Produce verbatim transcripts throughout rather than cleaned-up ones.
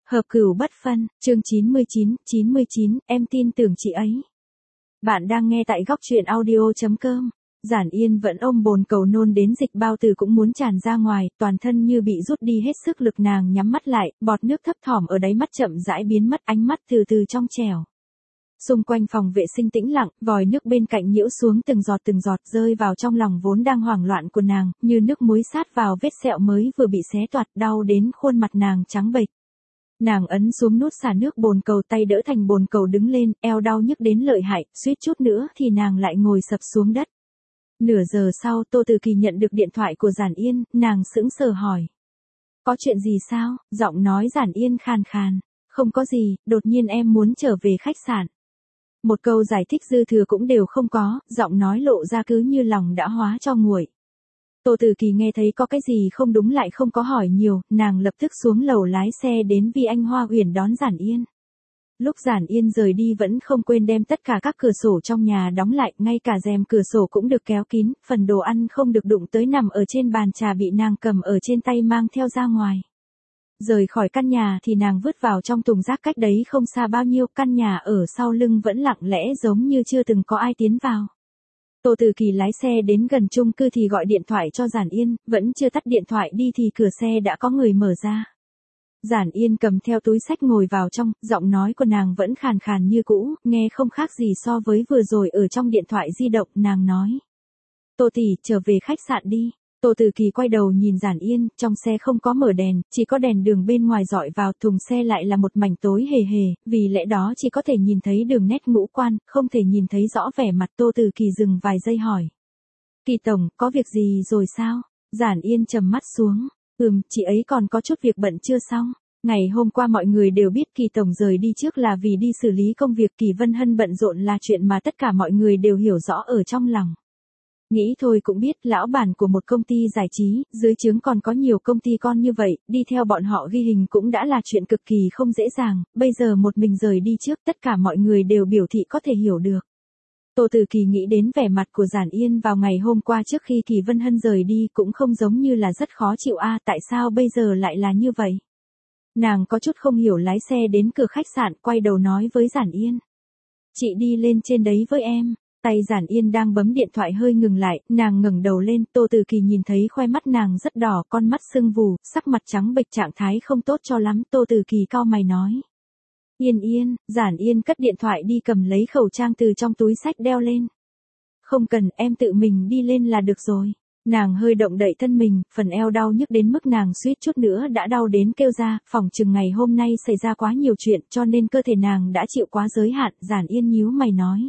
Hợp cửu bất phân, chương chín mươi chín, chín mươi chín, em tin tưởng chị ấy. Bạn đang nghe tại góc truyện audio.com. Giản Yên vẫn ôm bồn cầu nôn đến dịch bao tử cũng muốn tràn ra ngoài, toàn thân như bị rút đi hết sức lực, nàng nhắm mắt lại, bọt nước thấp thỏm ở đáy mắt chậm rãi biến mất, ánh mắt từ từ trong trẻo. Xung quanh phòng vệ sinh tĩnh lặng, vòi nước bên cạnh nhiễu xuống từng giọt từng giọt rơi vào trong lòng vốn đang hoảng loạn của nàng, như nước muối sát vào vết sẹo mới vừa bị xé toạc, đau đến khuôn mặt nàng trắng bệch. Nàng ấn xuống nút xả nước bồn cầu, tay đỡ thành bồn cầu đứng lên, eo đau nhức đến lợi hại, suýt chút nữa thì nàng lại ngồi sập xuống đất. Nửa giờ sau, Tô Từ Kỳ nhận được điện thoại của Giản Yên, nàng sững sờ hỏi. Có chuyện gì sao? Giọng nói Giản Yên khàn khàn. Không có gì, đột nhiên em muốn trở về khách sạn. Một câu giải thích dư thừa cũng đều không có, giọng nói lộ ra cứ như lòng đã hóa cho nguội. Tô Từ Kỳ nghe thấy có cái gì không đúng lại không có hỏi nhiều, nàng lập tức xuống lầu lái xe đến Vi Anh Hoa Uyển đón Giản Yên. Lúc Giản Yên rời đi vẫn không quên đem tất cả các cửa sổ trong nhà đóng lại, ngay cả rèm cửa sổ cũng được kéo kín, phần đồ ăn không được đụng tới nằm ở trên bàn trà bị nàng cầm ở trên tay mang theo ra ngoài. Rời khỏi căn nhà thì nàng vứt vào trong thùng rác cách đấy không xa bao nhiêu, căn nhà ở sau lưng vẫn lặng lẽ giống như chưa từng có ai tiến vào. Tô Từ Kỳ lái xe đến gần chung cư thì gọi điện thoại cho Giản Yên, vẫn chưa tắt điện thoại đi thì cửa xe đã có người mở ra. Giản Yên cầm theo túi xách ngồi vào trong, giọng nói của nàng vẫn khàn khàn như cũ, nghe không khác gì so với vừa rồi ở trong điện thoại di động, nàng nói. Tô tỷ, trở về khách sạn đi. Tô Từ Kỳ quay đầu nhìn Giản Yên, trong xe không có mở đèn, chỉ có đèn đường bên ngoài dọi vào, thùng xe lại là một mảnh tối hề hề, vì lẽ đó chỉ có thể nhìn thấy đường nét ngũ quan, không thể nhìn thấy rõ vẻ mặt. Tô Từ Kỳ dừng vài giây hỏi. Kỳ tổng, có việc gì rồi sao? Giản Yên trầm mắt xuống. Ừm, chị ấy còn có chút việc bận chưa xong. Ngày hôm qua mọi người đều biết Kỳ tổng rời đi trước là vì đi xử lý công việc, Kỳ Vân Hân bận rộn là chuyện mà tất cả mọi người đều hiểu rõ ở trong lòng. Nghĩ thôi cũng biết, lão bản của một công ty giải trí, dưới trướng còn có nhiều công ty con như vậy, đi theo bọn họ ghi hình cũng đã là chuyện cực kỳ không dễ dàng, bây giờ một mình rời đi trước, tất cả mọi người đều biểu thị có thể hiểu được. Tô Từ Kỳ nghĩ đến vẻ mặt của Giản Yên vào ngày hôm qua trước khi Kỳ Vân Hân rời đi cũng không giống như là rất khó chịu a, à, tại sao bây giờ lại là như vậy? Nàng có chút không hiểu, lái xe đến cửa khách sạn, quay đầu nói với Giản Yên. Chị đi lên trên đấy với em. Tay Giản Yên đang bấm điện thoại hơi ngừng lại, nàng ngẩng đầu lên, Tô Từ Kỳ nhìn thấy khoe mắt nàng rất đỏ, con mắt sưng vù, sắc mặt trắng bệch, trạng thái không tốt cho lắm. Tô Từ Kỳ cau mày nói. Yên Yên, Giản Yên cất điện thoại đi, cầm lấy khẩu trang từ trong túi xách đeo lên. Không cần, em tự mình đi lên là được rồi. Nàng hơi động đậy thân mình, phần eo đau nhức đến mức nàng suýt chút nữa đã đau đến kêu ra, phỏng chừng ngày hôm nay xảy ra quá nhiều chuyện cho nên cơ thể nàng đã chịu quá giới hạn. Giản Yên nhíu mày nói.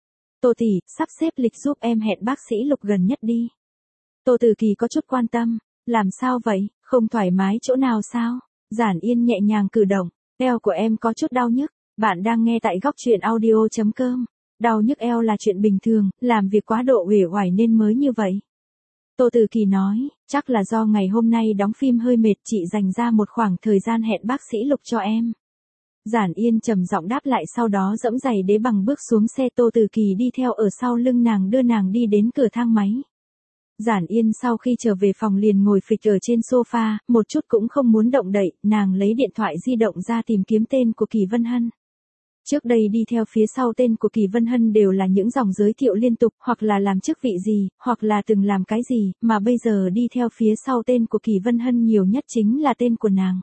Tô tỷ, sắp xếp lịch giúp em hẹn bác sĩ Lục gần nhất đi. Tô Từ Kỳ có chút quan tâm. Làm sao vậy, không thoải mái chỗ nào sao? Giản Yên nhẹ nhàng cử động. Eo của em có chút đau nhức. Bạn đang nghe tại góc truyện audio.com. Đau nhức eo là chuyện bình thường, làm việc quá độ uể oải nên mới như vậy. Tô Từ Kỳ nói, chắc là do ngày hôm nay đóng phim hơi mệt, chị dành ra một khoảng thời gian hẹn bác sĩ Lục cho em. Giản Yên trầm giọng đáp lại, sau đó dẫm giày đế bằng bước xuống xe. Tô Từ Kỳ đi theo ở sau lưng nàng, đưa nàng đi đến cửa thang máy. Giản Yên sau khi trở về phòng liền ngồi phịch ở trên sofa, một chút cũng không muốn động đậy, nàng lấy điện thoại di động ra tìm kiếm tên của Kỳ Vân Hân. Trước đây đi theo phía sau tên của Kỳ Vân Hân đều là những dòng giới thiệu liên tục, hoặc là làm chức vị gì, hoặc là từng làm cái gì, mà bây giờ đi theo phía sau tên của Kỳ Vân Hân nhiều nhất chính là tên của nàng.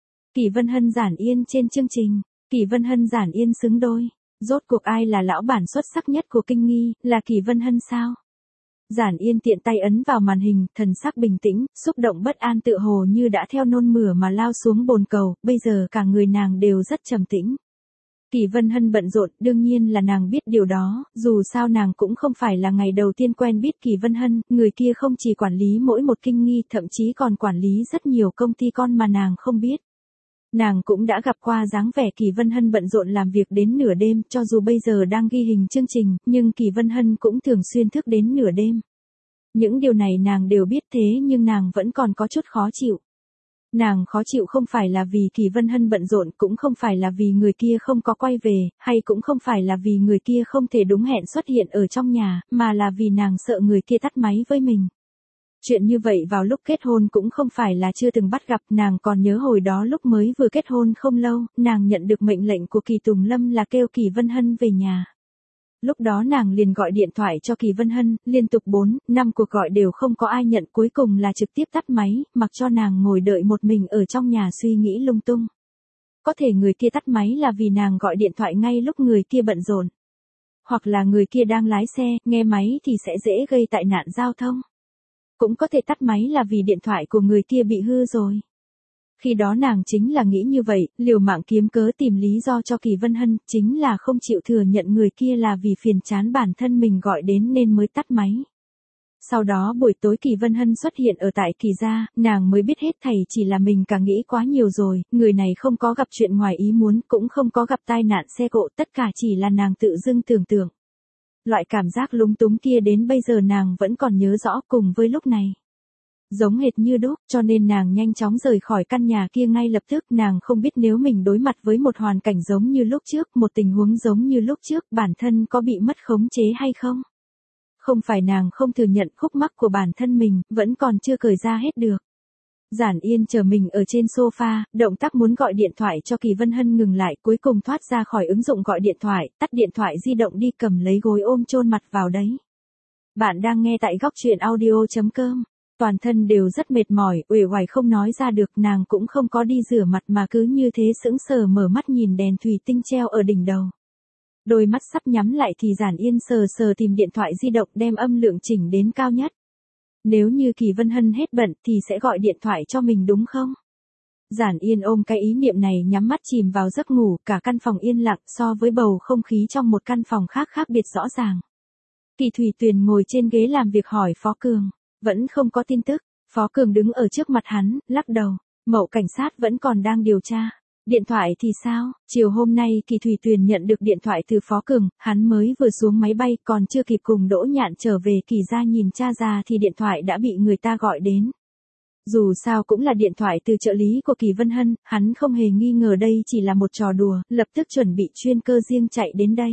Kỳ Vân Hân Giản Yên trên chương trình, Kỳ Vân Hân Giản Yên xứng đôi. Rốt cuộc ai là lão bản xuất sắc nhất của Kinh Nghi, là Kỳ Vân Hân sao? Giản Yên tiện tay ấn vào màn hình, thần sắc bình tĩnh, xúc động bất an tựa hồ như đã theo nôn mửa mà lao xuống bồn cầu, bây giờ cả người nàng đều rất trầm tĩnh. Kỳ Vân Hân bận rộn, đương nhiên là nàng biết điều đó, dù sao nàng cũng không phải là ngày đầu tiên quen biết Kỳ Vân Hân, người kia không chỉ quản lý mỗi một Kinh Nghi, thậm chí còn quản lý rất nhiều công ty con mà nàng không biết. Nàng cũng đã gặp qua dáng vẻ Kỳ Vân Hân bận rộn làm việc đến nửa đêm, cho dù bây giờ đang ghi hình chương trình, nhưng Kỳ Vân Hân cũng thường xuyên thức đến nửa đêm. Những điều này nàng đều biết, thế nhưng nàng vẫn còn có chút khó chịu. Nàng khó chịu không phải là vì Kỳ Vân Hân bận rộn, cũng không phải là vì người kia không có quay về, hay cũng không phải là vì người kia không thể đúng hẹn xuất hiện ở trong nhà, mà là vì nàng sợ người kia tắt máy với mình. Chuyện như vậy vào lúc kết hôn cũng không phải là chưa từng bắt gặp, nàng còn nhớ hồi đó lúc mới vừa kết hôn không lâu, nàng nhận được mệnh lệnh của Kỳ Tùng Lâm là kêu Kỳ Vân Hân về nhà. Lúc đó nàng liền gọi điện thoại cho Kỳ Vân Hân, liên tục bốn, năm cuộc gọi đều không có ai nhận, cuối cùng là trực tiếp tắt máy, mặc cho nàng ngồi đợi một mình ở trong nhà suy nghĩ lung tung. Có thể người kia tắt máy là vì nàng gọi điện thoại ngay lúc người kia bận rộn. Hoặc là người kia đang lái xe, nghe máy thì sẽ dễ gây tai nạn giao thông. Cũng có thể tắt máy là vì điện thoại của người kia bị hư rồi. Khi đó nàng chính là nghĩ như vậy, liều mạng kiếm cớ tìm lý do cho Kỳ Vân Hân, chính là không chịu thừa nhận người kia là vì phiền chán bản thân mình gọi đến nên mới tắt máy. Sau đó buổi tối Kỳ Vân Hân xuất hiện ở tại Kỳ gia, nàng mới biết hết thảy chỉ là mình cả nghĩ quá nhiều rồi, người này không có gặp chuyện ngoài ý muốn, cũng không có gặp tai nạn xe cộ, tất cả chỉ là nàng tự dưng tưởng tượng. Loại cảm giác lúng túng kia đến bây giờ nàng vẫn còn nhớ rõ, cùng với lúc này. Giống hệt như đúc, cho nên nàng nhanh chóng rời khỏi căn nhà kia ngay lập tức, nàng không biết nếu mình đối mặt với một hoàn cảnh giống như lúc trước, một tình huống giống như lúc trước, bản thân có bị mất khống chế hay không. Không phải nàng không thừa nhận khúc mắc của bản thân mình, vẫn còn chưa cởi ra hết được. Giản Yên chờ mình ở trên sofa, động tác muốn gọi điện thoại cho Kỳ Vân Hân ngừng lại, cuối cùng thoát ra khỏi ứng dụng gọi điện thoại, tắt điện thoại di động đi, cầm lấy gối ôm chôn mặt vào đấy. Bạn đang nghe tại góc truyện audio chấm com. Toàn thân đều rất mệt mỏi, uể oải không nói ra được, nàng cũng không có đi rửa mặt mà cứ như thế sững sờ mở mắt nhìn đèn thủy tinh treo ở đỉnh đầu. Đôi mắt sắp nhắm lại thì Giản Yên sờ sờ tìm điện thoại di động đem âm lượng chỉnh đến cao nhất. Nếu như Kỳ Vân Hân hết bận thì sẽ gọi điện thoại cho mình đúng không? Giản Yên ôm cái ý niệm này nhắm mắt chìm vào giấc ngủ, cả căn phòng yên lặng, so với bầu không khí trong một căn phòng khác khác biệt rõ ràng. Kỳ Thủy Tuyền ngồi trên ghế làm việc hỏi Phó Cường, vẫn không có tin tức. Phó Cường đứng ở trước mặt hắn, lắc đầu, Mậu cảnh sát vẫn còn đang điều tra. Điện thoại thì sao? Chiều hôm nay Kỳ Thủy Tuyền nhận được điện thoại từ Phó Cường, hắn mới vừa xuống máy bay, còn chưa kịp cùng Đỗ Nhạn trở về Kỳ gia nhìn cha già thì điện thoại đã bị người ta gọi đến. Dù sao cũng là điện thoại từ trợ lý của Kỳ Vân Hân, hắn không hề nghi ngờ đây chỉ là một trò đùa, lập tức chuẩn bị chuyên cơ riêng chạy đến đây.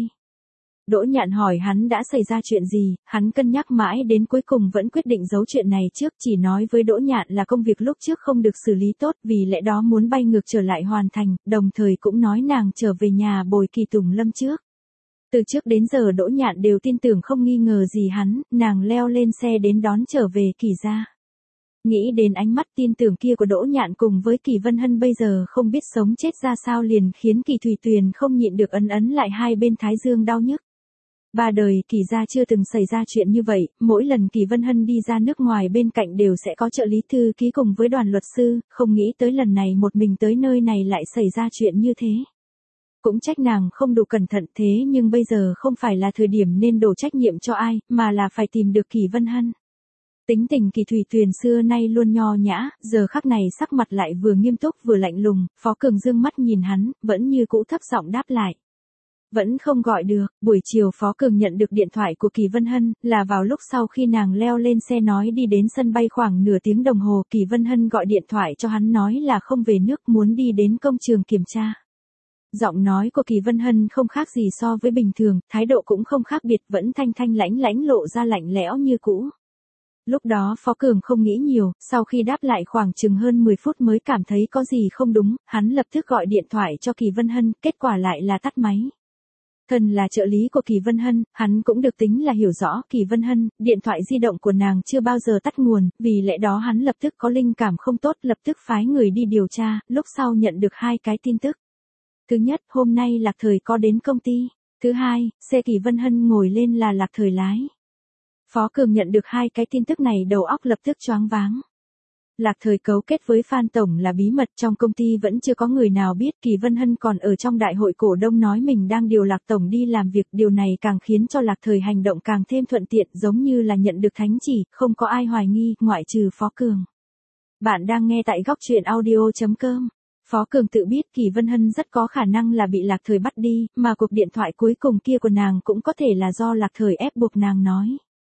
Đỗ Nhạn hỏi hắn đã xảy ra chuyện gì, hắn cân nhắc mãi đến cuối cùng vẫn quyết định giấu chuyện này trước, chỉ nói với Đỗ Nhạn là công việc lúc trước không được xử lý tốt, vì lẽ đó muốn bay ngược trở lại hoàn thành, đồng thời cũng nói nàng trở về nhà bồi Kỳ Tùng Lâm trước. Từ trước đến giờ Đỗ Nhạn đều tin tưởng không nghi ngờ gì hắn, nàng leo lên xe đến đón trở về Kỳ gia. Nghĩ đến ánh mắt tin tưởng kia của Đỗ Nhạn cùng với Kỳ Vân Hân bây giờ không biết sống chết ra sao liền khiến Kỳ Thủy Tuyền không nhịn được ấn ấn lại hai bên thái dương đau nhức. Ba đời Kỳ gia chưa từng xảy ra chuyện như vậy, mỗi lần Kỳ Vân Hân đi ra nước ngoài bên cạnh đều sẽ có trợ lý thư ký cùng với đoàn luật sư, không nghĩ tới lần này một mình tới nơi này lại xảy ra chuyện như thế. Cũng trách nàng không đủ cẩn thận, thế nhưng bây giờ không phải là thời điểm nên đổ trách nhiệm cho ai, mà là phải tìm được Kỳ Vân Hân. Tính tình Kỳ Thủy Tuyền xưa nay luôn nho nhã, giờ khắc này sắc mặt lại vừa nghiêm túc vừa lạnh lùng, Phó Cường dương mắt nhìn hắn, vẫn như cũ thấp giọng đáp lại. Vẫn không gọi được, buổi chiều Phó Cường nhận được điện thoại của Kỳ Vân Hân, là vào lúc sau khi nàng leo lên xe nói đi đến sân bay khoảng nửa tiếng đồng hồ, Kỳ Vân Hân gọi điện thoại cho hắn nói là không về nước muốn đi đến công trường kiểm tra. Giọng nói của Kỳ Vân Hân không khác gì so với bình thường, thái độ cũng không khác biệt, vẫn thanh thanh lãnh lãnh lộ ra lạnh lẽo như cũ. Lúc đó Phó Cường không nghĩ nhiều, sau khi đáp lại khoảng chừng hơn mười phút mới cảm thấy có gì không đúng, hắn lập tức gọi điện thoại cho Kỳ Vân Hân, kết quả lại là tắt máy. Thân là trợ lý của Kỳ Vân Hân, hắn cũng được tính là hiểu rõ Kỳ Vân Hân, điện thoại di động của nàng chưa bao giờ tắt nguồn, vì lẽ đó hắn lập tức có linh cảm không tốt, lập tức phái người đi điều tra, lúc sau nhận được hai cái tin tức. Thứ nhất, hôm nay Lạc Thời có đến công ty. Thứ hai, xe Kỳ Vân Hân ngồi lên là Lạc Thời lái. Phó Cường nhận được hai cái tin tức này đầu óc lập tức choáng váng. Lạc Thời cấu kết với Phan Tổng là bí mật, trong công ty vẫn chưa có người nào biết, Kỳ Vân Hân còn ở trong đại hội cổ đông nói mình đang điều Lạc Tổng đi làm việc, điều này càng khiến cho Lạc Thời hành động càng thêm thuận tiện, giống như là nhận được thánh chỉ, không có ai hoài nghi, ngoại trừ Phó Cường. Bạn đang nghe tại góc truyện audio chấm com. Phó Cường tự biết Kỳ Vân Hân rất có khả năng là bị Lạc Thời bắt đi, mà cuộc điện thoại cuối cùng kia của nàng cũng có thể là do Lạc Thời ép buộc nàng nói.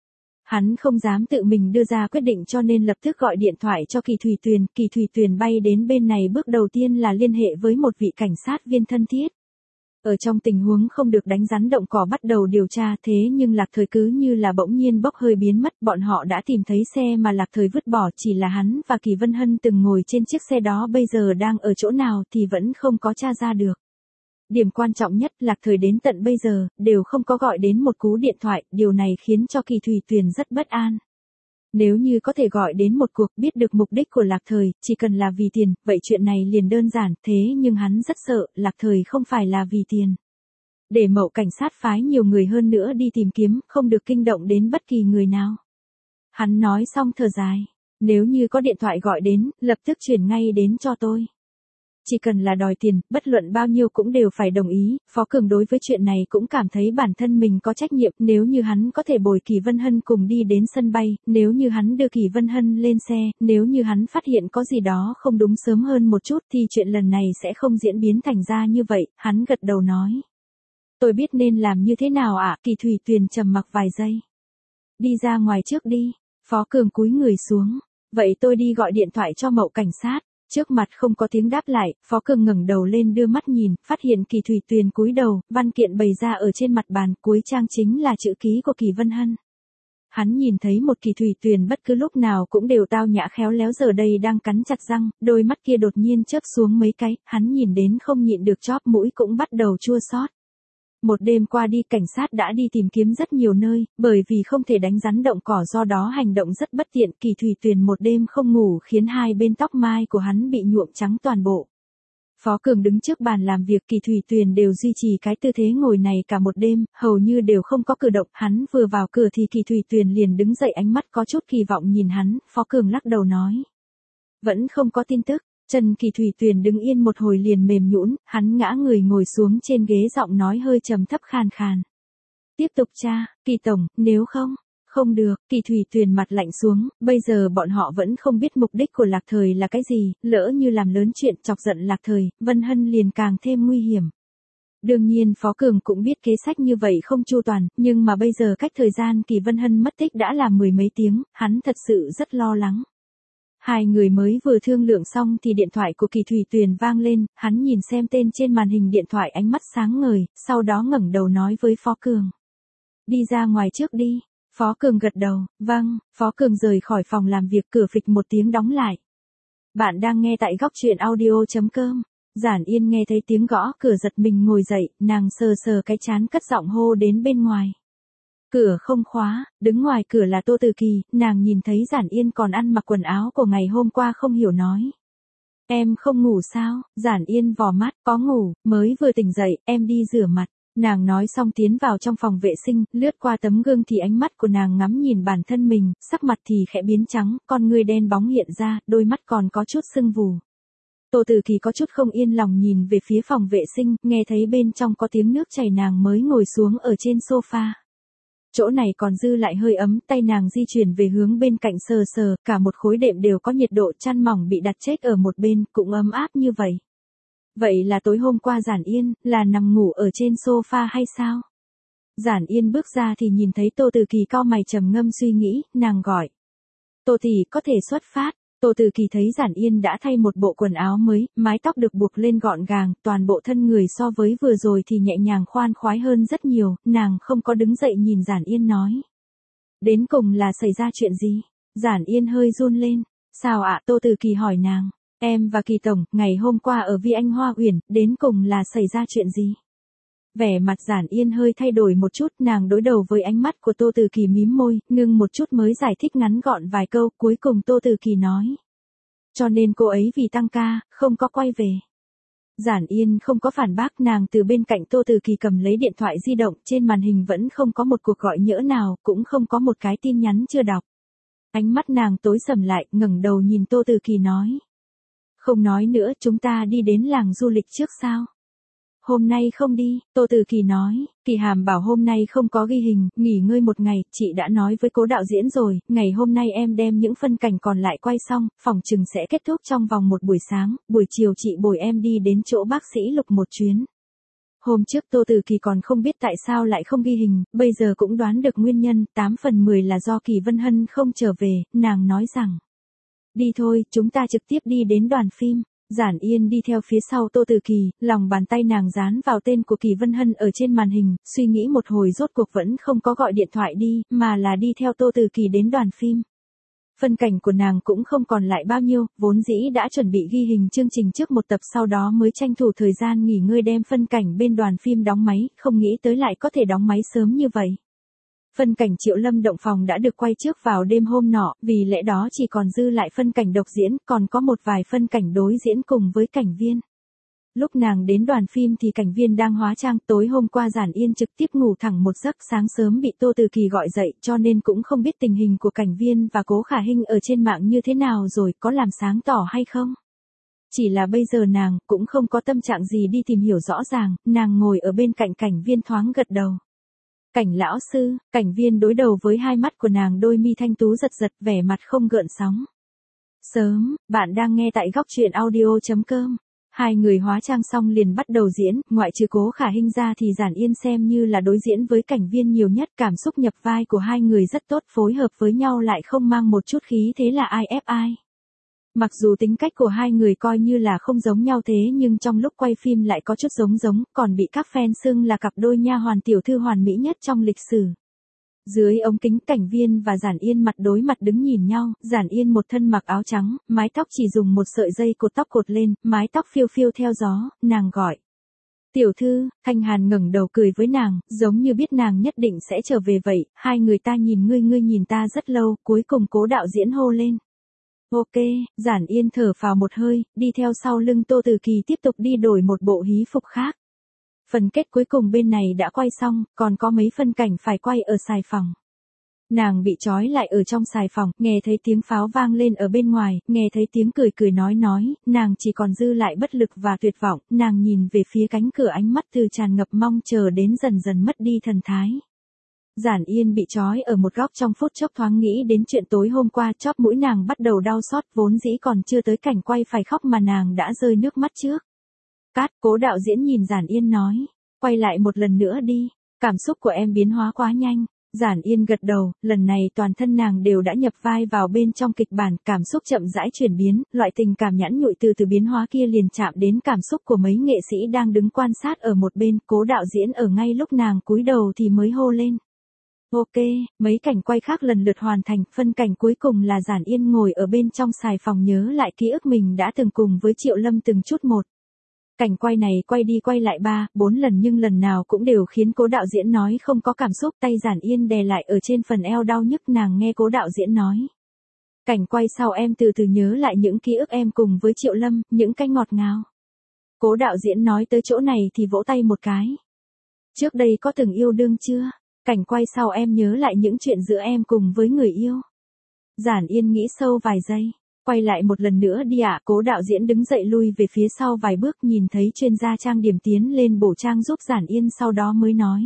Hắn không dám tự mình đưa ra quyết định cho nên lập tức gọi điện thoại cho Kỳ Thủy Tuyền, Kỳ Thủy Tuyền bay đến bên này bước đầu tiên là liên hệ với một vị cảnh sát viên thân thiết. Ở trong tình huống không được đánh rắn động cỏ bắt đầu điều tra thế nhưng Lạc Thời cứ như là bỗng nhiên bốc hơi biến mất. Bọn họ đã tìm thấy xe mà Lạc Thời vứt bỏ, chỉ là hắn và Kỳ Vân Hân từng ngồi trên chiếc xe đó bây giờ đang ở chỗ nào thì vẫn không có tra ra được. Điểm quan trọng nhất, Lạc Thời đến tận bây giờ, đều không có gọi đến một cú điện thoại, điều này khiến cho Kỳ Thủy Tuyền rất bất an. Nếu như có thể gọi đến một cuộc, biết được mục đích của Lạc Thời, chỉ cần là vì tiền, vậy chuyện này liền đơn giản, thế nhưng hắn rất sợ, Lạc Thời không phải là vì tiền. Để Mậu cảnh sát phái nhiều người hơn nữa đi tìm kiếm, không được kinh động đến bất kỳ người nào. Hắn nói xong thở dài, nếu như có điện thoại gọi đến, lập tức chuyển ngay đến cho tôi. Chỉ cần là đòi tiền, bất luận bao nhiêu cũng đều phải đồng ý. Phó Cường đối với chuyện này cũng cảm thấy bản thân mình có trách nhiệm, nếu như hắn có thể bồi Kỳ Vân Hân cùng đi đến sân bay, nếu như hắn đưa Kỳ Vân Hân lên xe, nếu như hắn phát hiện có gì đó không đúng sớm hơn một chút thì chuyện lần này sẽ không diễn biến thành ra như vậy, hắn gật đầu nói. Tôi biết nên làm như thế nào ạ, à? Kỳ Thủy Tuyền trầm mặc vài giây. Đi ra ngoài trước đi, Phó Cường cúi người xuống, vậy tôi đi gọi điện thoại cho Mậu cảnh sát. Trước mặt không có tiếng đáp lại, Phó Cường ngẩng đầu lên đưa mắt nhìn, phát hiện Kỳ Thủy Tuyền cúi đầu, văn kiện bày ra ở trên mặt bàn, cuối trang chính là chữ ký của Kỳ Vân Hân. Hắn nhìn thấy một Kỳ Thủy Tuyền bất cứ lúc nào cũng đều tao nhã khéo léo, giờ đây đang cắn chặt răng, đôi mắt kia đột nhiên chớp xuống mấy cái, hắn nhìn đến không nhịn được chóp mũi cũng bắt đầu chua xót. Một đêm qua đi, cảnh sát đã đi tìm kiếm rất nhiều nơi, bởi vì không thể đánh rắn động cỏ do đó hành động rất bất tiện. Kỳ Thủy Tuyền một đêm không ngủ khiến hai bên tóc mai của hắn bị nhuộm trắng toàn bộ. Phó Cường đứng trước bàn làm việc, Kỳ Thủy Tuyền đều duy trì cái tư thế ngồi này cả một đêm, hầu như đều không có cử động. Hắn vừa vào cửa thì Kỳ Thủy Tuyền liền đứng dậy, ánh mắt có chút kỳ vọng nhìn hắn. Phó Cường lắc đầu nói, vẫn không có tin tức. Chân Kỳ Thủy Tuyền đứng yên một hồi liền mềm nhũn, hắn ngã người ngồi xuống trên ghế, giọng nói hơi trầm thấp khàn khàn. Tiếp tục tra, Kỳ tổng, nếu không, không được. Kỳ Thủy Tuyền mặt lạnh xuống, bây giờ bọn họ vẫn không biết mục đích của Lạc Thời là cái gì, lỡ như làm lớn chuyện chọc giận Lạc Thời, Vân Hân liền càng thêm nguy hiểm. Đương nhiên Phó Cường cũng biết kế sách như vậy không chu toàn, nhưng mà bây giờ cách thời gian Kỳ Vân Hân mất tích đã là mười mấy tiếng, hắn thật sự rất lo lắng. Hai người mới vừa thương lượng xong thì điện thoại của Kỳ Thủy Tuyền vang lên, hắn nhìn xem tên trên màn hình điện thoại, ánh mắt sáng ngời, sau đó ngẩng đầu nói với Phó Cường. Đi ra ngoài trước đi. Phó Cường gật đầu, vâng. Phó Cường rời khỏi phòng làm việc, cửa phịch một tiếng đóng lại. Bạn đang nghe tại góc truyện audio chấm com. Giản Yên nghe thấy tiếng gõ cửa giật mình ngồi dậy, nàng sờ sờ cái trán cất giọng hô đến bên ngoài. Cửa không khóa, đứng ngoài cửa là Tô Từ Kỳ, nàng nhìn thấy Giản Yên còn ăn mặc quần áo của ngày hôm qua không hiểu nói. Em không ngủ sao? Giản Yên vò mắt, có ngủ, mới vừa tỉnh dậy, em đi rửa mặt. Nàng nói xong tiến vào trong phòng vệ sinh, lướt qua tấm gương thì ánh mắt của nàng ngắm nhìn bản thân mình, sắc mặt thì khẽ biến trắng, con ngươi đen bóng hiện ra, đôi mắt còn có chút sưng vù. Tô Từ Kỳ có chút không yên lòng nhìn về phía phòng vệ sinh, nghe thấy bên trong có tiếng nước chảy, nàng mới ngồi xuống ở trên sofa. Chỗ này còn dư lại hơi ấm, tay nàng di chuyển về hướng bên cạnh sờ sờ, cả một khối đệm đều có nhiệt độ, chăn mỏng bị đặt chết ở một bên, cũng ấm áp như vậy. Vậy là tối hôm qua Giản Yên, là nằm ngủ ở trên sofa hay sao? Giản Yên bước ra thì nhìn thấy Tô Từ Kỳ cau mày trầm ngâm suy nghĩ, nàng gọi. Tô tỷ, có thể xuất phát. Tô Từ Kỳ thấy Giản Yên đã thay một bộ quần áo mới, mái tóc được buộc lên gọn gàng, toàn bộ thân người so với vừa rồi thì nhẹ nhàng khoan khoái hơn rất nhiều, nàng không có đứng dậy nhìn Giản Yên nói. Đến cùng là xảy ra chuyện gì? Giản Yên hơi run lên. Sao ạ? Tô Từ Kỳ hỏi nàng. Em và Kỳ tổng, ngày hôm qua ở Vi Anh Hoa Uyển, đến cùng là xảy ra chuyện gì? Vẻ mặt Giản Yên hơi thay đổi một chút, nàng đối đầu với ánh mắt của Tô Từ Kỳ mím môi, ngưng một chút mới giải thích ngắn gọn vài câu, cuối cùng Tô Từ Kỳ nói. Cho nên cô ấy vì tăng ca, không có quay về. Giản Yên không có phản bác, nàng từ bên cạnh Tô Từ Kỳ cầm lấy điện thoại di động, trên màn hình vẫn không có một cuộc gọi nhỡ nào, cũng không có một cái tin nhắn chưa đọc. Ánh mắt nàng tối sầm lại, ngẩng đầu nhìn Tô Từ Kỳ nói. Không nói nữa, chúng ta đi đến làng du lịch trước sao? Hôm nay không đi, Tô Từ Kỳ nói, Kỳ Hàm bảo hôm nay không có ghi hình, nghỉ ngơi một ngày, chị đã nói với cố đạo diễn rồi, ngày hôm nay em đem những phân cảnh còn lại quay xong, phòng chừng sẽ kết thúc trong vòng một buổi sáng, buổi chiều chị bồi em đi đến chỗ bác sĩ Lục một chuyến. Hôm trước Tô Từ Kỳ còn không biết tại sao lại không ghi hình, bây giờ cũng đoán được nguyên nhân, tám phần mười là do Kỳ Vân Hân không trở về, nàng nói rằng. Đi thôi, chúng ta trực tiếp đi đến đoàn phim. Giản Yên đi theo phía sau Tô Từ Kỳ, lòng bàn tay nàng dán vào tên của Kỳ Vân Hân ở trên màn hình, suy nghĩ một hồi rốt cuộc vẫn không có gọi điện thoại đi, mà là đi theo Tô Từ Kỳ đến đoàn phim. Phân cảnh của nàng cũng không còn lại bao nhiêu, vốn dĩ đã chuẩn bị ghi hình chương trình trước một tập sau đó mới tranh thủ thời gian nghỉ ngơi đem phân cảnh bên đoàn phim đóng máy, không nghĩ tới lại có thể đóng máy sớm như vậy. Phân cảnh Triệu Lâm động phòng đã được quay trước vào đêm hôm nọ, vì lẽ đó chỉ còn dư lại phân cảnh độc diễn, còn có một vài phân cảnh đối diễn cùng với cảnh viên. Lúc nàng đến đoàn phim thì cảnh viên đang hóa trang, tối hôm qua Giản Yên trực tiếp ngủ thẳng một giấc, sáng sớm bị Tô Từ Kỳ gọi dậy, cho nên cũng không biết tình hình của cảnh viên và Cố Khả Hinh ở trên mạng như thế nào rồi, có làm sáng tỏ hay không. Chỉ là bây giờ nàng cũng không có tâm trạng gì đi tìm hiểu rõ ràng, nàng ngồi ở bên cạnh cảnh viên thoáng gật đầu. Cảnh lão sư, cảnh viên đối đầu với hai mắt của nàng, đôi mi thanh tú giật giật, vẻ mặt không gợn sóng. Sớm, bạn đang nghe tại góc truyện audio chấm com. Hai người hóa trang xong liền bắt đầu diễn, ngoại trừ Cố Khả Hinh ra thì Giản Yên xem như là đối diễn với cảnh viên nhiều nhất, cảm xúc nhập vai của hai người rất tốt, phối hợp với nhau lại không mang một chút khí thế là ai ép ai. Mặc dù tính cách của hai người coi như là không giống nhau thế nhưng trong lúc quay phim lại có chút giống giống, còn bị các fan xưng là cặp đôi nha hoàn tiểu thư hoàn mỹ nhất trong lịch sử. Dưới ống kính, cảnh viên và Giản Yên mặt đối mặt đứng nhìn nhau, Giản Yên một thân mặc áo trắng, mái tóc chỉ dùng một sợi dây cột tóc cột lên, mái tóc phiêu phiêu theo gió, nàng gọi. Tiểu thư, Thanh Hàn ngẩng đầu cười với nàng, giống như biết nàng nhất định sẽ trở về vậy, hai người ta nhìn ngươi ngươi nhìn ta rất lâu, cuối cùng Cố đạo diễn hô lên. Ok, Giản Yên thở phào một hơi, đi theo sau lưng Tô Từ Kỳ tiếp tục đi đổi một bộ hí phục khác. Phần kết cuối cùng bên này đã quay xong, còn có mấy phân cảnh phải quay ở xài phòng. Nàng bị trói lại ở trong xài phòng, nghe thấy tiếng pháo vang lên ở bên ngoài, nghe thấy tiếng cười cười nói nói, nàng chỉ còn dư lại bất lực và tuyệt vọng, nàng nhìn về phía cánh cửa, ánh mắt từ tràn ngập mong chờ đến dần dần mất đi thần thái. Giản Yên bị trói ở một góc trong phút chốc thoáng nghĩ đến chuyện tối hôm qua, chóp mũi nàng bắt đầu đau xót, vốn dĩ còn chưa tới cảnh quay phải khóc mà nàng đã rơi nước mắt trước. Cát, Cố đạo diễn nhìn Giản Yên nói, quay lại một lần nữa đi, cảm xúc của em biến hóa quá nhanh. Giản Yên gật đầu, lần này toàn thân nàng đều đã nhập vai vào bên trong kịch bản, cảm xúc chậm rãi chuyển biến, loại tình cảm nhẵn nhụi từ từ biến hóa kia liền chạm đến cảm xúc của mấy nghệ sĩ đang đứng quan sát ở một bên, Cố đạo diễn ở ngay lúc nàng cúi đầu thì mới hô lên. Ok, mấy cảnh quay khác lần lượt hoàn thành, phân cảnh cuối cùng là Giản Yên ngồi ở bên trong xài phòng nhớ lại ký ức mình đã từng cùng với Triệu Lâm từng chút một. Cảnh quay này quay đi quay lại ba, bốn lần nhưng lần nào cũng đều khiến Cố đạo diễn nói không có cảm xúc, tay Giản Yên đè lại ở trên phần eo đau nhức, nàng nghe Cố đạo diễn nói. Cảnh quay sau em từ từ nhớ lại những ký ức em cùng với Triệu Lâm, những cái ngọt ngào. Cố đạo diễn nói tới chỗ này thì vỗ tay một cái. Trước đây có từng yêu đương chưa? Cảnh quay sau em nhớ lại những chuyện giữa em cùng với người yêu. Giản Yên nghĩ sâu vài giây. Quay lại một lần nữa đi ạ. À. Cố đạo diễn đứng dậy lui về phía sau vài bước, nhìn thấy chuyên gia trang điểm tiến lên bổ trang giúp Giản Yên, sau đó mới nói.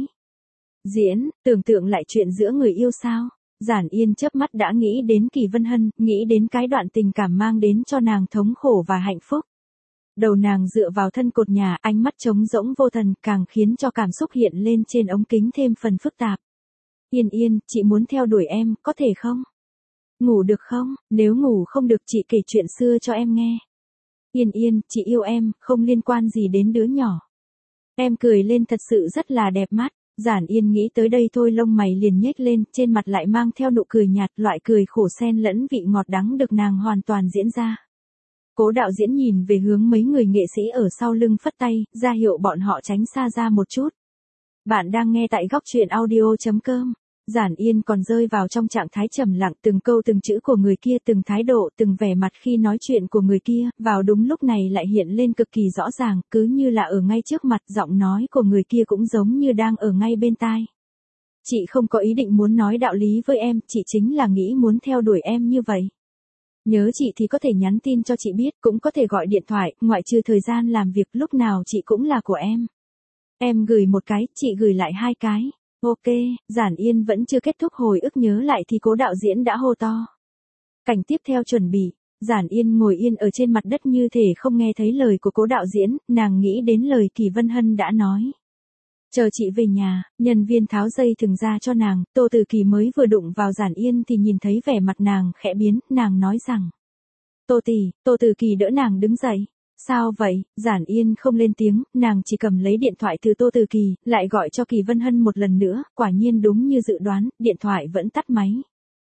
Diễn, tưởng tượng lại chuyện giữa người yêu sao? Giản Yên chớp mắt đã nghĩ đến Kỳ Vân Hân, nghĩ đến cái đoạn tình cảm mang đến cho nàng thống khổ và hạnh phúc. Đầu nàng dựa vào thân cột nhà, ánh mắt trống rỗng vô thần, càng khiến cho cảm xúc hiện lên trên ống kính thêm phần phức tạp. Yên Yên, chị muốn theo đuổi em, có thể không? Ngủ được không? Nếu ngủ không được chị kể chuyện xưa cho em nghe. Yên Yên, chị yêu em, không liên quan gì đến đứa nhỏ. Em cười lên thật sự rất là đẹp mắt. Giản Yên nghĩ tới đây thôi lông mày liền nhếch lên, trên mặt lại mang theo nụ cười nhạt, loại cười khổ xen lẫn vị ngọt đắng được nàng hoàn toàn diễn ra. Cố đạo diễn nhìn về hướng mấy người nghệ sĩ ở sau lưng phất tay, ra hiệu bọn họ tránh xa ra một chút. Bạn đang nghe tại góc truyện audio chấm com. Giản Yên còn rơi vào trong trạng thái trầm lặng, từng câu từng chữ của người kia, từng thái độ, từng vẻ mặt khi nói chuyện của người kia, vào đúng lúc này lại hiện lên cực kỳ rõ ràng, cứ như là ở ngay trước mặt, giọng nói của người kia cũng giống như đang ở ngay bên tai. Chị không có ý định muốn nói đạo lý với em, chị chính là nghĩ muốn theo đuổi em như vậy. Nhớ chị thì có thể nhắn tin cho chị biết, cũng có thể gọi điện thoại, ngoại trừ thời gian làm việc, lúc nào chị cũng là của em. Em gửi một cái, chị gửi lại hai cái. Ok, Giản Yên vẫn chưa kết thúc hồi ức nhớ lại thì Cố đạo diễn đã hô to. Cảnh tiếp theo chuẩn bị. Giản Yên ngồi yên ở trên mặt đất như thể không nghe thấy lời của Cố đạo diễn, nàng nghĩ đến lời Kỳ Vân Hân đã nói. Chờ chị về nhà, nhân viên tháo dây thừng ra cho nàng, Tô Từ Kỳ mới vừa đụng vào Giản Yên thì nhìn thấy vẻ mặt nàng khẽ biến, nàng nói rằng. Tô tỷ, Tô Từ Kỳ đỡ nàng đứng dậy. Sao vậy? Giản Yên không lên tiếng, nàng chỉ cầm lấy điện thoại từ Tô Từ Kỳ, lại gọi cho Kỳ Vân Hân một lần nữa, quả nhiên đúng như dự đoán, điện thoại vẫn tắt máy.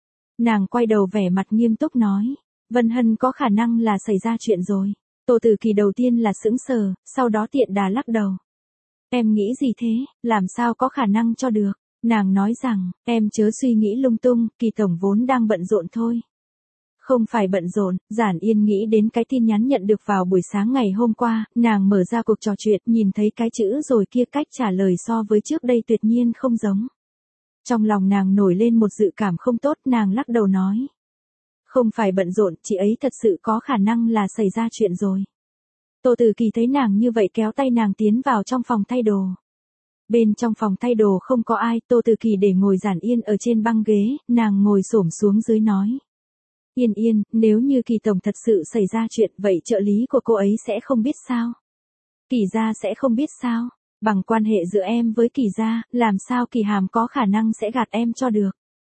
Nàng quay đầu vẻ mặt nghiêm túc nói, Vân Hân có khả năng là xảy ra chuyện rồi. Tô Từ Kỳ đầu tiên là sững sờ, sau đó tiện đà lắc đầu. Em nghĩ gì thế, làm sao có khả năng cho được? Nàng nói rằng, em chớ suy nghĩ lung tung, Kỳ tổng vốn đang bận rộn thôi. Không phải bận rộn, Giản Yên nghĩ đến cái tin nhắn nhận được vào buổi sáng ngày hôm qua, nàng mở ra cuộc trò chuyện, nhìn thấy cái chữ rồi kia cách trả lời so với trước đây tuyệt nhiên không giống. Trong lòng nàng nổi lên một dự cảm không tốt, nàng lắc đầu nói. Không phải bận rộn, chị ấy thật sự có khả năng là xảy ra chuyện rồi. Tô Từ Kỳ thấy nàng như vậy kéo tay nàng tiến vào trong phòng thay đồ. Bên trong phòng thay đồ không có ai, Tô Từ Kỳ để ngồi Giản Yên ở trên băng ghế, nàng ngồi xổm xuống dưới nói. Yên Yên, nếu như Kỳ tổng thật sự xảy ra chuyện, vậy trợ lý của cô ấy sẽ không biết sao? Kỳ gia sẽ không biết sao? Bằng quan hệ giữa em với Kỳ gia, làm sao Kỳ Hàm có khả năng sẽ gạt em cho được?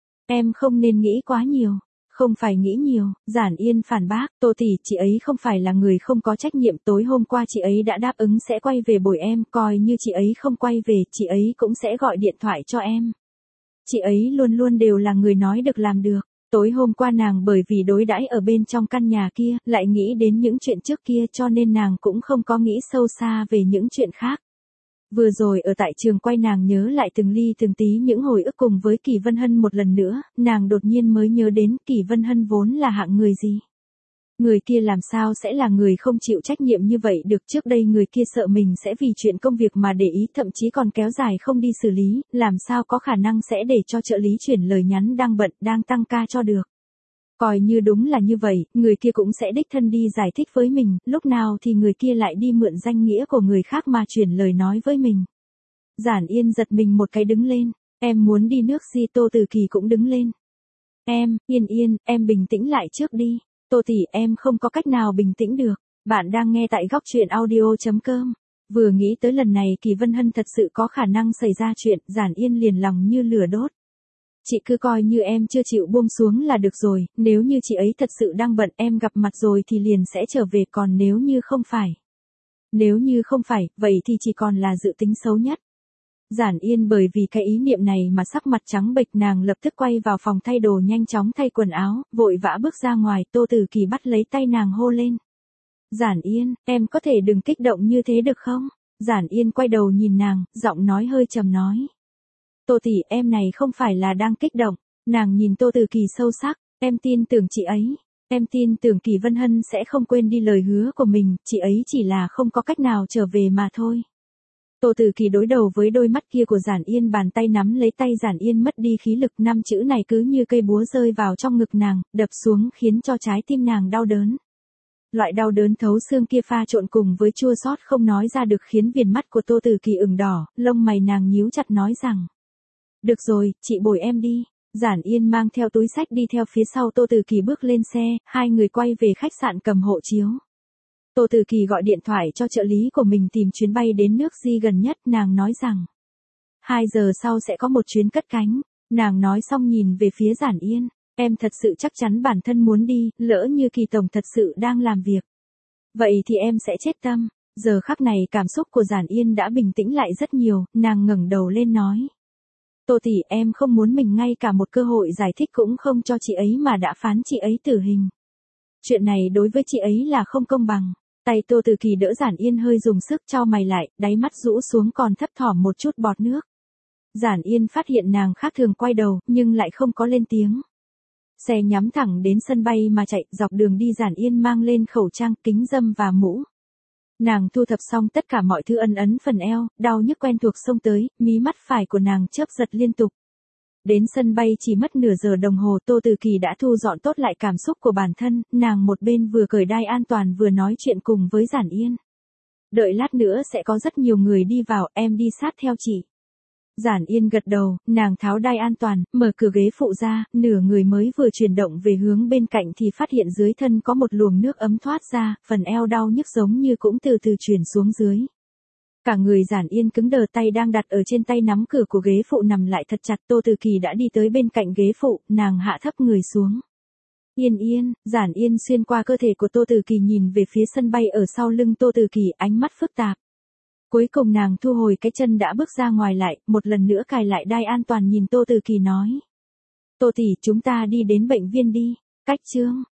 Em không nên nghĩ quá nhiều. Không phải nghĩ nhiều, Giản Yên phản bác, Tô tỷ, chị ấy không phải là người không có trách nhiệm, tối hôm qua chị ấy đã đáp ứng sẽ quay về bồi em, coi như chị ấy không quay về, chị ấy cũng sẽ gọi điện thoại cho em. Chị ấy luôn luôn đều là người nói được làm được. Tối hôm qua nàng bởi vì đối đãi ở bên trong căn nhà kia, lại nghĩ đến những chuyện trước kia cho nên nàng cũng không có nghĩ sâu xa về những chuyện khác. Vừa rồi ở tại trường quay nàng nhớ lại từng ly từng tí những hồi ức cùng với Kỳ Vân Hân một lần nữa, nàng đột nhiên mới nhớ đến Kỳ Vân Hân vốn là hạng người gì. Người kia làm sao sẽ là người không chịu trách nhiệm như vậy được, trước đây người kia sợ mình sẽ vì chuyện công việc mà để ý, thậm chí còn kéo dài không đi xử lý, làm sao có khả năng sẽ để cho trợ lý chuyển lời nhắn đang bận, đang tăng ca cho được. Coi như đúng là như vậy, người kia cũng sẽ đích thân đi giải thích với mình, lúc nào thì người kia lại đi mượn danh nghĩa của người khác mà chuyển lời nói với mình. Giản Yên giật mình một cái đứng lên, em muốn đi nước gì? Tô Từ Kỳ cũng đứng lên. Em, Yên Yên, em bình tĩnh lại trước đi. Tô tỷ, em không có cách nào bình tĩnh được. Bạn đang nghe tại góc truyện audio chấm com. Vừa nghĩ tới lần này Kỳ Vân Hân thật sự có khả năng xảy ra chuyện, Giản Yên liền lòng như lửa đốt. Chị cứ coi như em chưa chịu buông xuống là được rồi, nếu như chị ấy thật sự đang bận, em gặp mặt rồi thì liền sẽ trở về, còn nếu như không phải. Nếu như không phải, vậy thì chỉ còn là dự tính xấu nhất. Giản Yên bởi vì cái ý niệm này mà sắc mặt trắng bệch, nàng lập tức quay vào phòng thay đồ nhanh chóng thay quần áo, vội vã bước ra ngoài, Tô Từ Kỳ bắt lấy tay nàng hô lên. Giản Yên, em có thể đừng kích động như thế được không? Giản Yên quay đầu nhìn nàng, giọng nói hơi trầm nói. Tô tỷ, em này không phải là đang kích động, nàng nhìn Tô Từ Kỳ sâu sắc, em tin tưởng chị ấy, em tin tưởng Kỳ Vân Hân sẽ không quên đi lời hứa của mình, chị ấy chỉ là không có cách nào trở về mà thôi. Tô Từ Kỳ đối đầu với đôi mắt kia của Giản Yên, bàn tay nắm lấy tay Giản Yên mất đi khí lực, năm chữ này cứ như cây búa rơi vào trong ngực nàng, đập xuống khiến cho trái tim nàng đau đớn. Loại đau đớn thấu xương kia pha trộn cùng với chua xót không nói ra được khiến viền mắt của Tô Từ Kỳ ửng đỏ, lông mày nàng nhíu chặt nói rằng. Được rồi, chị bồi em đi. Giản Yên mang theo túi xách đi theo phía sau Tô Từ Kỳ bước lên xe, hai người quay về khách sạn cầm hộ chiếu. Tô Từ Kỳ gọi điện thoại cho trợ lý của mình tìm chuyến bay đến nước Di gần nhất, nàng nói rằng. Hai giờ sau sẽ có một chuyến cất cánh. Nàng nói xong nhìn về phía Giản Yên. Em thật sự chắc chắn bản thân muốn đi, lỡ như Kỳ tổng thật sự đang làm việc. Vậy thì em sẽ chết tâm. Giờ khắc này cảm xúc của Giản Yên đã bình tĩnh lại rất nhiều, nàng ngẩng đầu lên nói. Tô tỷ, em không muốn mình ngay cả một cơ hội giải thích cũng không cho chị ấy mà đã phán chị ấy tử hình. Chuyện này đối với chị ấy là không công bằng. Tay Tô Từ Kỳ đỡ Giản Yên hơi dùng sức chau mày lại, đáy mắt rũ xuống còn thấp thỏm một chút bọt nước. Giản Yên phát hiện nàng khác thường quay đầu, nhưng lại không có lên tiếng. Xe nhắm thẳng đến sân bay mà chạy, dọc đường đi Giản Yên mang lên khẩu trang, kính râm và mũ. Nàng thu thập xong tất cả mọi thứ, ấn ấn phần eo, đau nhức quen thuộc xông tới, mí mắt phải của nàng chớp giật liên tục. Đến sân bay chỉ mất nửa giờ đồng hồ, Tô Từ Kỳ đã thu dọn tốt lại cảm xúc của bản thân, nàng một bên vừa cởi đai an toàn vừa nói chuyện cùng với Giản Yên. Đợi lát nữa sẽ có rất nhiều người đi vào, em đi sát theo chị. Giản Yên gật đầu, nàng tháo đai an toàn, mở cửa ghế phụ ra, nửa người mới vừa chuyển động về hướng bên cạnh thì phát hiện dưới thân có một luồng nước ấm thoát ra, phần eo đau nhức giống như cũng từ từ chuyển xuống dưới. Cả người Giản Yên cứng đờ, tay đang đặt ở trên tay nắm cửa của ghế phụ nằm lại thật chặt. Tô Từ Kỳ đã đi tới bên cạnh ghế phụ, nàng hạ thấp người xuống. Yên Yên, Giản Yên xuyên qua cơ thể của Tô Tử Kỳ nhìn về phía sân bay ở sau lưng Tô Tử Kỳ, ánh mắt phức tạp. Cuối cùng nàng thu hồi cái chân đã bước ra ngoài lại, một lần nữa cài lại đai an toàn nhìn Tô Tử Kỳ nói. Tô tỷ, chúng ta đi đến bệnh viện đi. Cách chương